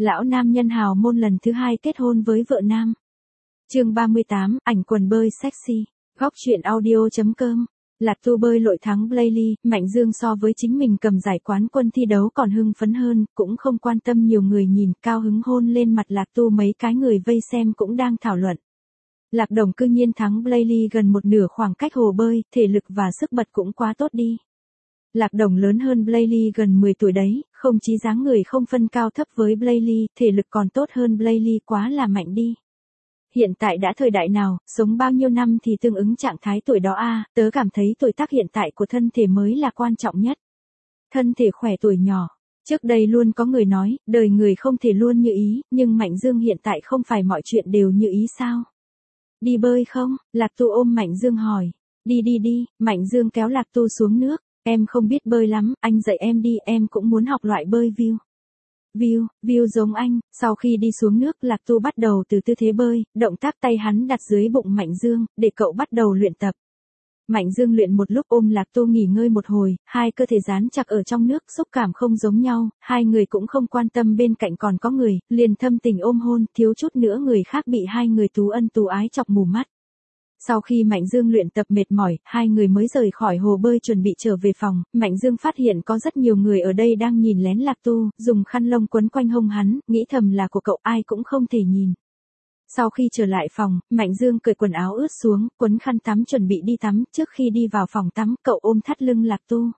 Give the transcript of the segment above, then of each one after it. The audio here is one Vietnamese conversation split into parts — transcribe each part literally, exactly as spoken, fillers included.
Lão nam nhân hào môn lần thứ hai kết hôn với vợ nam. Chương ba mươi tám, ảnh quần bơi sexy. Góc truyện audio chấm com. Lạc Tu bơi lội thắng Blayley, Mạnh Dương so với chính mình cầm giải quán quân thi đấu còn hưng phấn hơn, cũng không quan tâm nhiều người nhìn, cao hứng hôn lên mặt Lạc Tu, mấy cái người vây xem cũng đang thảo luận. Lạc Đồng cư nhiên thắng Blayley gần một nửa khoảng cách hồ bơi, thể lực và sức bật cũng quá tốt đi. Lạc Đồng lớn hơn Blayley gần mười tuổi đấy, không chí dáng người không phân cao thấp với Blayley, thể lực còn tốt hơn Blayley, quá là mạnh đi. Hiện tại đã thời đại nào, sống bao nhiêu năm thì tương ứng trạng thái tuổi đó a, tớ cảm thấy tuổi tác hiện tại của thân thể mới là quan trọng nhất. Thân thể khỏe tuổi nhỏ. Trước đây luôn có người nói, đời người không thể luôn như ý, nhưng Mạnh Dương hiện tại không phải mọi chuyện đều như ý sao? Đi bơi không? Lạc Tu ôm Mạnh Dương hỏi. Đi đi đi, Mạnh Dương kéo Lạc Tu xuống nước. Em không biết bơi lắm, anh dạy em đi, em cũng muốn học loại bơi view. View, view giống anh. Sau khi đi xuống nước, Lạc Tu bắt đầu từ tư thế bơi, động tác tay hắn đặt dưới bụng Mạnh Dương, để cậu bắt đầu luyện tập. Mạnh Dương luyện một lúc ôm Lạc Tu nghỉ ngơi một hồi, hai cơ thể dán chặt ở trong nước, xúc cảm không giống nhau, hai người cũng không quan tâm bên cạnh còn có người, liền thâm tình ôm hôn, thiếu chút nữa người khác bị hai người tú ân tú ái chọc mù mắt. Sau khi Mạnh Dương luyện tập mệt mỏi, hai người mới rời khỏi hồ bơi chuẩn bị trở về phòng, Mạnh Dương phát hiện có rất nhiều người ở đây đang nhìn lén Lạc Tu, dùng khăn lông quấn quanh hông hắn, nghĩ thầm là của cậu, ai cũng không thể nhìn. Sau khi trở lại phòng, Mạnh Dương cởi quần áo ướt xuống, quấn khăn tắm chuẩn bị đi tắm, trước khi đi vào phòng tắm, cậu ôm thắt lưng Lạc Tu.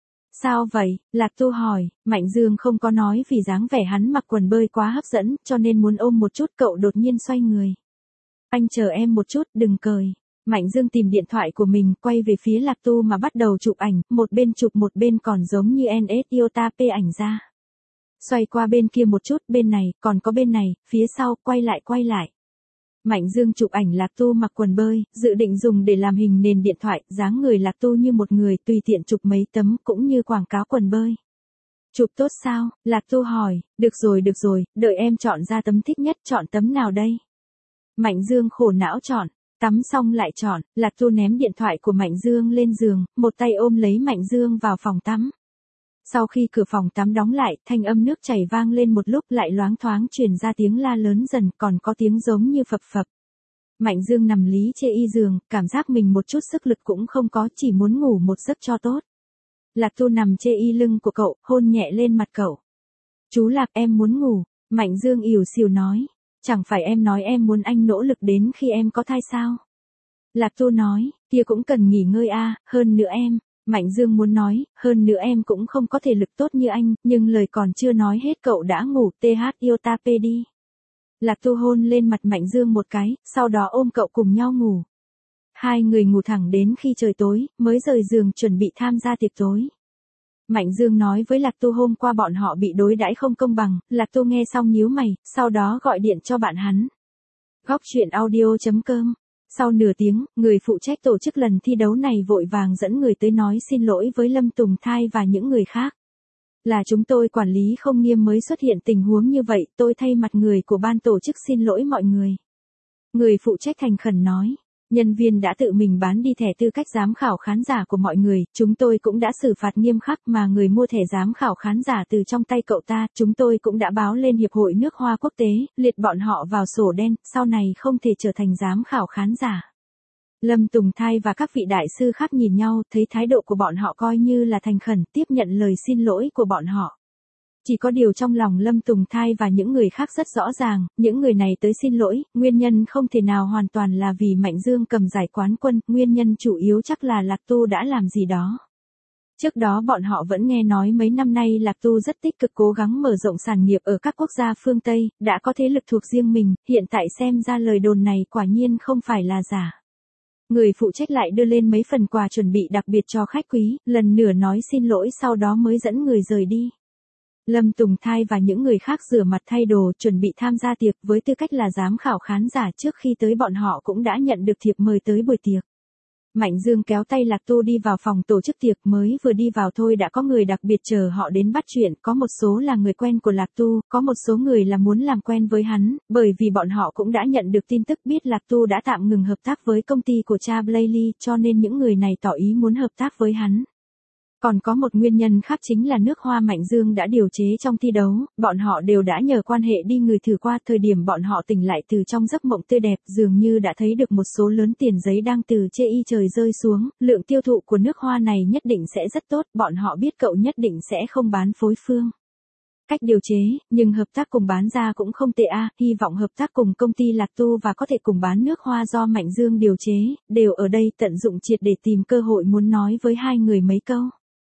Sao vậy? Lạc Tu hỏi, Mạnh Dương không có nói vì dáng vẻ hắn mặc quần bơi quá hấp dẫn, cho nên muốn ôm một chút, cậu đột nhiên xoay người. Anh chờ em một chút, đừng cởi. Mạnh Dương tìm điện thoại của mình, quay về phía Lạc Tu mà bắt đầu chụp ảnh, một bên chụp một bên còn giống như en ét Iota P ảnh ra. Xoay qua bên kia một chút, bên này, còn có bên này, phía sau, quay lại quay lại. Mạnh Dương chụp ảnh Lạc Tu mặc quần bơi, dự định dùng để làm hình nền điện thoại, dáng người Lạc Tu như một người, tùy tiện chụp mấy tấm cũng như quảng cáo quần bơi. Chụp tốt sao? Lạc Tu hỏi, được rồi được rồi, đợi em chọn ra tấm thích nhất, chọn tấm nào đây? Mạnh Dương khổ não chọn, tắm xong lại chọn, Lạc Tu ném điện thoại của Mạnh Dương lên giường, một tay ôm lấy Mạnh Dương vào phòng tắm. Sau khi cửa phòng tắm đóng lại, thanh âm nước chảy vang lên một lúc lại loáng thoáng truyền ra tiếng la lớn dần, còn có tiếng giống như phập phập. Mạnh Dương nằm lý chê y giường, cảm giác mình một chút sức lực cũng không có, chỉ muốn ngủ một giấc cho tốt. Lạc Tu nằm chê y lưng của cậu, hôn nhẹ lên mặt cậu. Chú Lạc, em muốn ngủ. Mạnh Dương ỉu xìu nói. Chẳng phải em nói em muốn anh nỗ lực đến khi em có thai sao? Lạc Tu nói, kia cũng cần nghỉ ngơi a, hơn nữa em. Mạnh Dương muốn nói, hơn nữa em cũng không có thể lực tốt như anh, nhưng lời còn chưa nói hết cậu đã ngủ, th Iota P đi. Lạc Tu hôn lên mặt Mạnh Dương một cái, sau đó ôm cậu cùng nhau ngủ. Hai người ngủ thẳng đến khi trời tối, mới rời giường chuẩn bị tham gia tiệc tối. Mạnh Dương nói với Lạc Tu hôm qua bọn họ bị đối đãi không công bằng, Lạc Tu nghe xong nhíu mày, sau đó gọi điện cho bạn hắn. Góc truyện audio chấm com. Sau nửa tiếng, người phụ trách tổ chức lần thi đấu này vội vàng dẫn người tới nói xin lỗi với Lâm Tùng Thai và những người khác. Là chúng tôi quản lý không nghiêm mới xuất hiện tình huống như vậy, tôi thay mặt người của ban tổ chức xin lỗi mọi người. Người phụ trách thành khẩn nói. Nhân viên đã tự mình bán đi thẻ tư cách giám khảo khán giả của mọi người, chúng tôi cũng đã xử phạt nghiêm khắc mà người mua thẻ giám khảo khán giả từ trong tay cậu ta, chúng tôi cũng đã báo lên Hiệp hội Nước Hoa Quốc tế, liệt bọn họ vào sổ đen, sau này không thể trở thành giám khảo khán giả. Lâm Tùng Thai và các vị đại sư khác nhìn nhau, thấy thái độ của bọn họ coi như là thành khẩn, tiếp nhận lời xin lỗi của bọn họ. Chỉ có điều trong lòng Lâm Tùng Thai và những người khác rất rõ ràng, những người này tới xin lỗi, nguyên nhân không thể nào hoàn toàn là vì Mạnh Dương cầm giải quán quân, nguyên nhân chủ yếu chắc là Lạc Tu đã làm gì đó. Trước đó bọn họ vẫn nghe nói mấy năm nay Lạc Tu rất tích cực cố gắng mở rộng sản nghiệp ở các quốc gia phương Tây, đã có thế lực thuộc riêng mình, hiện tại xem ra lời đồn này quả nhiên không phải là giả. Người phụ trách lại đưa lên mấy phần quà chuẩn bị đặc biệt cho khách quý, lần nữa nói xin lỗi sau đó mới dẫn người rời đi. Lâm Tùng Thai và những người khác rửa mặt thay đồ chuẩn bị tham gia tiệc với tư cách là giám khảo khán giả, trước khi tới bọn họ cũng đã nhận được thiệp mời tới buổi tiệc. Mạnh Dương kéo tay Lạc Tu đi vào phòng tổ chức tiệc, mới vừa đi vào thôi đã có người đặc biệt chờ họ đến bắt chuyện, có một số là người quen của Lạc Tu, có một số người là muốn làm quen với hắn, bởi vì bọn họ cũng đã nhận được tin tức biết Lạc Tu đã tạm ngừng hợp tác với công ty của cha Blayley, cho nên những người này tỏ ý muốn hợp tác với hắn. Còn có một nguyên nhân khác chính là nước hoa Mạnh Dương đã điều chế trong thi đấu, bọn họ đều đã nhờ quan hệ đi người thử qua. Thời điểm bọn họ tỉnh lại từ trong giấc mộng tươi đẹp, dường như đã thấy được một số lớn tiền giấy đang từ chê y trời rơi xuống, lượng tiêu thụ của nước hoa này nhất định sẽ rất tốt, bọn họ biết cậu nhất định sẽ không bán phối phương. Cách điều chế, nhưng hợp tác cùng bán ra cũng không tệ a, hy vọng hợp tác cùng công ty Lạc Tu và có thể cùng bán nước hoa do Mạnh Dương điều chế, đều ở đây tận dụng triệt để tìm cơ hội muốn nói với hai người mấy câu.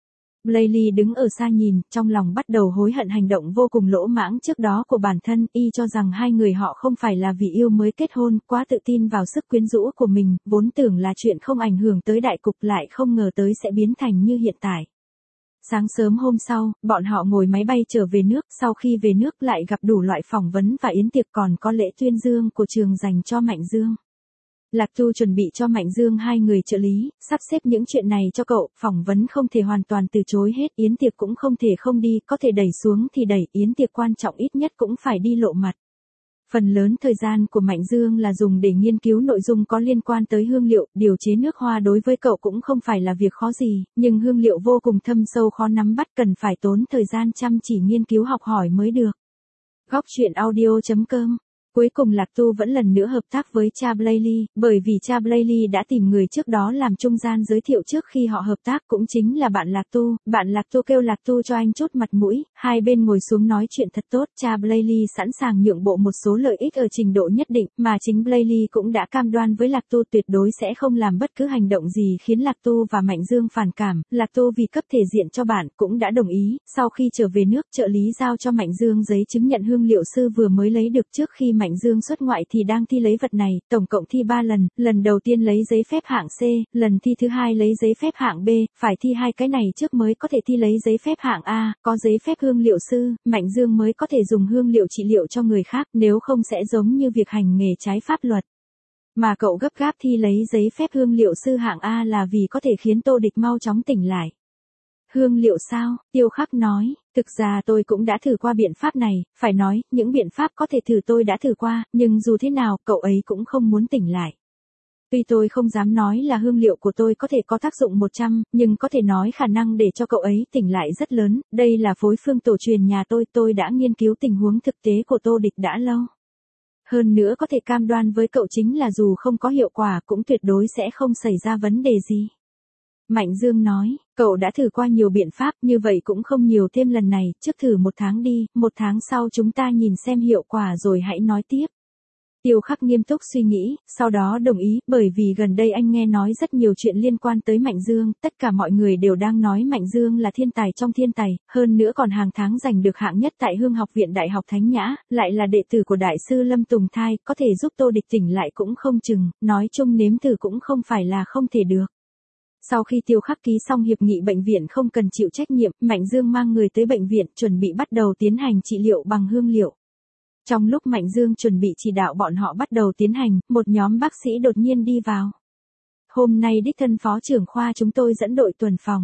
Blayley đứng ở xa nhìn, trong lòng bắt đầu hối hận hành động vô cùng lỗ mãng trước đó của bản thân, y cho rằng hai người họ không phải là vì yêu mới kết hôn, quá tự tin vào sức quyến rũ của mình, vốn tưởng là chuyện không ảnh hưởng tới đại cục lại không ngờ tới sẽ biến thành như hiện tại. Sáng sớm hôm sau, bọn họ ngồi máy bay trở về nước, sau khi về nước lại gặp đủ loại phỏng vấn và yến tiệc còn có lễ tuyên dương của trường dành cho Mạnh Dương. Lạc Tu chuẩn bị cho Mạnh Dương hai người trợ lý, sắp xếp những chuyện này cho cậu, phỏng vấn không thể hoàn toàn từ chối hết, yến tiệc cũng không thể không đi, có thể đẩy xuống thì đẩy, yến tiệc quan trọng ít nhất cũng phải đi lộ mặt. Phần lớn thời gian của Mạnh Dương là dùng để nghiên cứu nội dung có liên quan tới hương liệu, điều chế nước hoa đối với cậu cũng không phải là việc khó gì, nhưng hương liệu vô cùng thâm sâu khó nắm bắt, cần phải tốn thời gian chăm chỉ nghiên cứu học hỏi mới được. Góc truyện audio chấm com. Cuối cùng Lạc Tu vẫn lần nữa hợp tác với cha Blayley, bởi vì cha Blayley đã tìm người trước đó làm trung gian giới thiệu trước khi họ hợp tác, cũng chính là bạn Lạc Tu. Bạn Lạc Tu kêu Lạc Tu cho anh chút mặt mũi, hai bên ngồi xuống nói chuyện thật tốt, cha Blayley sẵn sàng nhượng bộ một số lợi ích ở trình độ nhất định, mà chính Blayley cũng đã cam đoan với Lạc Tu tuyệt đối sẽ không làm bất cứ hành động gì khiến Lạc Tu và Mạnh Dương phản cảm. Lạc Tu vì cấp thể diện cho bạn cũng đã đồng ý. Sau khi trở về nước, trợ lý giao cho Mạnh Dương giấy chứng nhận hương liệu sư vừa mới lấy được trước khi Mạnh Dương xuất ngoại thì đang thi lấy vật này, tổng cộng thi ba lần, lần đầu tiên lấy giấy phép hạng C, lần thi thứ hai lấy giấy phép hạng B, phải thi hai cái này trước mới có thể thi lấy giấy phép hạng A, có giấy phép hương liệu sư, Mạnh Dương mới có thể dùng hương liệu trị liệu cho người khác, nếu không sẽ giống như việc hành nghề trái pháp luật. Mà cậu gấp gáp thi lấy giấy phép hương liệu sư hạng A là vì có thể khiến Tô Địch mau chóng tỉnh lại. Hương liệu sao? Tiêu Khắc nói, thực ra tôi cũng đã thử qua biện pháp này, phải nói, những biện pháp có thể thử tôi đã thử qua, nhưng dù thế nào, cậu ấy cũng không muốn tỉnh lại. Tuy tôi không dám nói là hương liệu của tôi có thể có tác dụng một trăm, nhưng có thể nói khả năng để cho cậu ấy tỉnh lại rất lớn, đây là phối phương tổ truyền nhà tôi, tôi đã nghiên cứu tình huống thực tế của Tô Địch đã lâu. Hơn nữa có thể cam đoan với cậu chính là dù không có hiệu quả cũng tuyệt đối sẽ không xảy ra vấn đề gì. Mạnh Dương nói, cậu đã thử qua nhiều biện pháp, như vậy cũng không nhiều thêm lần này, trước thử một tháng đi, một tháng sau chúng ta nhìn xem hiệu quả rồi hãy nói tiếp. Tiêu Khắc nghiêm túc suy nghĩ, sau đó đồng ý, bởi vì gần đây anh nghe nói rất nhiều chuyện liên quan tới Mạnh Dương, tất cả mọi người đều đang nói Mạnh Dương là thiên tài trong thiên tài, hơn nữa còn hàng tháng giành được hạng nhất tại Hương học viện Đại học Thánh Nhã, lại là đệ tử của Đại sư Lâm Tùng Thai, có thể giúp Tô Địch tỉnh lại cũng không chừng, nói chung nếm thử cũng không phải là không thể được. Sau khi Tiêu Khắc ký xong hiệp nghị bệnh viện không cần chịu trách nhiệm, Mạnh Dương mang người tới bệnh viện chuẩn bị bắt đầu tiến hành trị liệu bằng hương liệu. Trong lúc Mạnh Dương chuẩn bị chỉ đạo bọn họ bắt đầu tiến hành, một nhóm bác sĩ đột nhiên đi vào. Hôm nay đích thân phó trưởng khoa chúng tôi dẫn đội tuần phòng.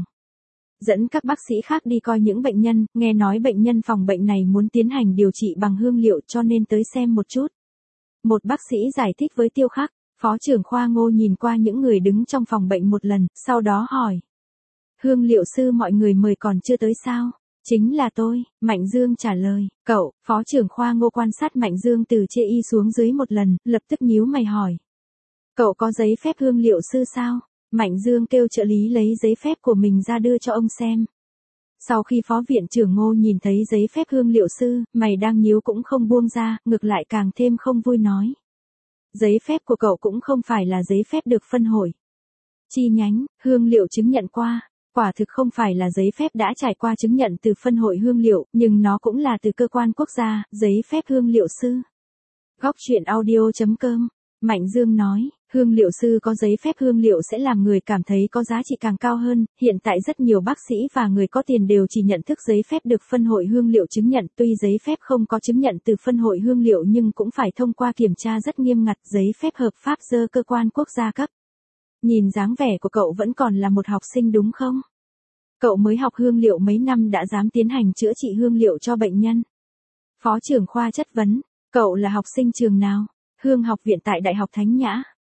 Dẫn các bác sĩ khác đi coi những bệnh nhân, nghe nói bệnh nhân phòng bệnh này muốn tiến hành điều trị bằng hương liệu cho nên tới xem một chút. Một bác sĩ giải thích với Tiêu Khắc. Phó trưởng khoa Ngô nhìn qua những người đứng trong phòng bệnh một lần, sau đó hỏi. Hương liệu sư mọi người mời còn chưa tới sao? Chính là tôi, Mạnh Dương trả lời. Cậu, phó trưởng khoa Ngô quan sát Mạnh Dương từ chê y xuống dưới một lần, lập tức nhíu mày hỏi. Cậu có giấy phép hương liệu sư sao? Mạnh Dương kêu trợ lý lấy giấy phép của mình ra đưa cho ông xem. Sau khi phó viện trưởng Ngô nhìn thấy giấy phép hương liệu sư, mày đang nhíu cũng không buông ra, ngược lại càng thêm không vui nói. Giấy phép của cậu cũng không phải là giấy phép được phân hội. Chi nhánh, hương liệu chứng nhận qua, quả thực không phải là giấy phép đã trải qua chứng nhận từ phân hội hương liệu, nhưng nó cũng là từ cơ quan quốc gia, giấy phép hương liệu sư. Góc truyện audio chấm com, Mạnh Dương nói, hương liệu sư có giấy phép hương liệu sẽ làm người cảm thấy có giá trị càng cao hơn, hiện tại rất nhiều bác sĩ và người có tiền đều chỉ nhận thức giấy phép được phân hội hương liệu chứng nhận, tuy giấy phép không có chứng nhận từ phân hội hương liệu nhưng cũng phải thông qua kiểm tra rất nghiêm ngặt, giấy phép hợp pháp do cơ quan quốc gia cấp. Nhìn dáng vẻ của cậu vẫn còn là một học sinh đúng không? Cậu mới học hương liệu mấy năm đã dám tiến hành chữa trị hương liệu cho bệnh nhân. Phó trưởng khoa chất vấn, cậu là học sinh trường nào? Hương học viện tại Đại học Thánh Nhã.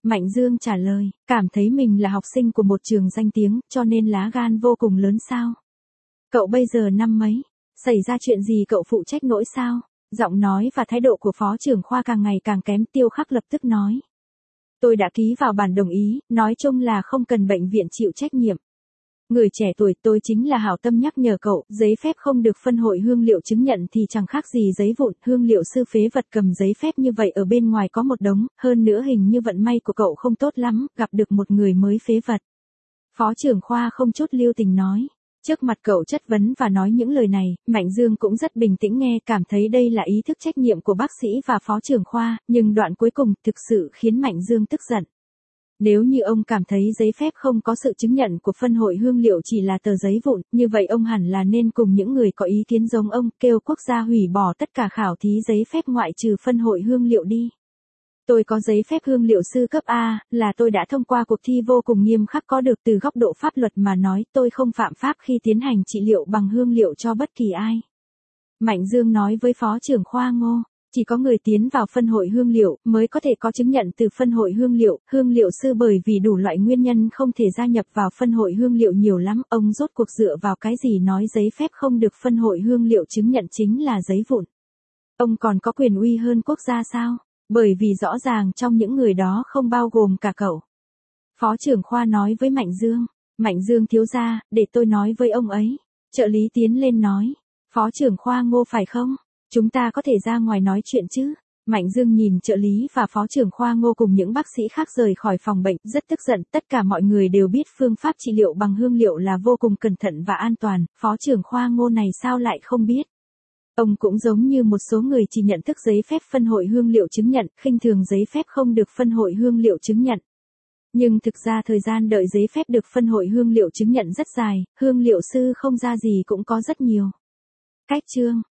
Mạnh Dương trả lời, cảm thấy mình là học sinh của một trường danh tiếng, cho nên lá gan vô cùng lớn sao? Cậu bây giờ năm mấy? Xảy ra chuyện gì cậu phụ trách nỗi sao? Giọng nói và thái độ của phó trưởng khoa càng ngày càng kém. Tiêu Khắc lập tức nói. Tôi đã ký vào bản đồng ý, nói chung là không cần bệnh viện chịu trách nhiệm. Người trẻ tuổi, tôi chính là hảo tâm nhắc nhở cậu, giấy phép không được phân hội hương liệu chứng nhận thì chẳng khác gì giấy vụn, hương liệu sư phế vật cầm giấy phép như vậy ở bên ngoài có một đống, hơn nữa hình như vận may của cậu không tốt lắm, gặp được một người mới phế vật. Phó trưởng khoa không chút lưu tình nói. Trước mặt cậu chất vấn và nói những lời này, Mạnh Dương cũng rất bình tĩnh nghe, cảm thấy đây là ý thức trách nhiệm của bác sĩ và phó trưởng khoa, nhưng đoạn cuối cùng thực sự khiến Mạnh Dương tức giận. Nếu như ông cảm thấy giấy phép không có sự chứng nhận của phân hội hương liệu chỉ là tờ giấy vụn, như vậy ông hẳn là nên cùng những người có ý kiến giống ông, kêu quốc gia hủy bỏ tất cả khảo thí giấy phép ngoại trừ phân hội hương liệu đi. Tôi có giấy phép hương liệu sư cấp A, là tôi đã thông qua cuộc thi vô cùng nghiêm khắc, có được từ góc độ pháp luật mà nói, tôi không phạm pháp khi tiến hành trị liệu bằng hương liệu cho bất kỳ ai. Mạnh Dương nói với phó trưởng khoa Ngô. Chỉ có người tiến vào phân hội hương liệu mới có thể có chứng nhận từ phân hội hương liệu, hương liệu sư bởi vì đủ loại nguyên nhân không thể gia nhập vào phân hội hương liệu nhiều lắm, ông rốt cuộc dựa vào cái gì nói giấy phép không được phân hội hương liệu chứng nhận chính là giấy vụn. Ông còn có quyền uy hơn quốc gia sao? Bởi vì rõ ràng trong những người đó không bao gồm cả cậu. Phó trưởng khoa nói với Mạnh Dương, Mạnh Dương thiếu gia, để tôi nói với ông ấy. Trợ lý tiến lên nói, phó trưởng khoa Ngô phải không? Chúng ta có thể ra ngoài nói chuyện chứ? Mạnh Dương nhìn trợ lý và phó trưởng khoa Ngô cùng những bác sĩ khác rời khỏi phòng bệnh, rất tức giận, tất cả mọi người đều biết phương pháp trị liệu bằng hương liệu là vô cùng cẩn thận và an toàn, phó trưởng khoa Ngô này sao lại không biết? Ông cũng giống như một số người chỉ nhận thức giấy phép phân hội hương liệu chứng nhận, khinh thường giấy phép không được phân hội hương liệu chứng nhận. Nhưng thực ra thời gian đợi giấy phép được phân hội hương liệu chứng nhận rất dài, hương liệu sư không ra gì cũng có rất nhiều. Cách chương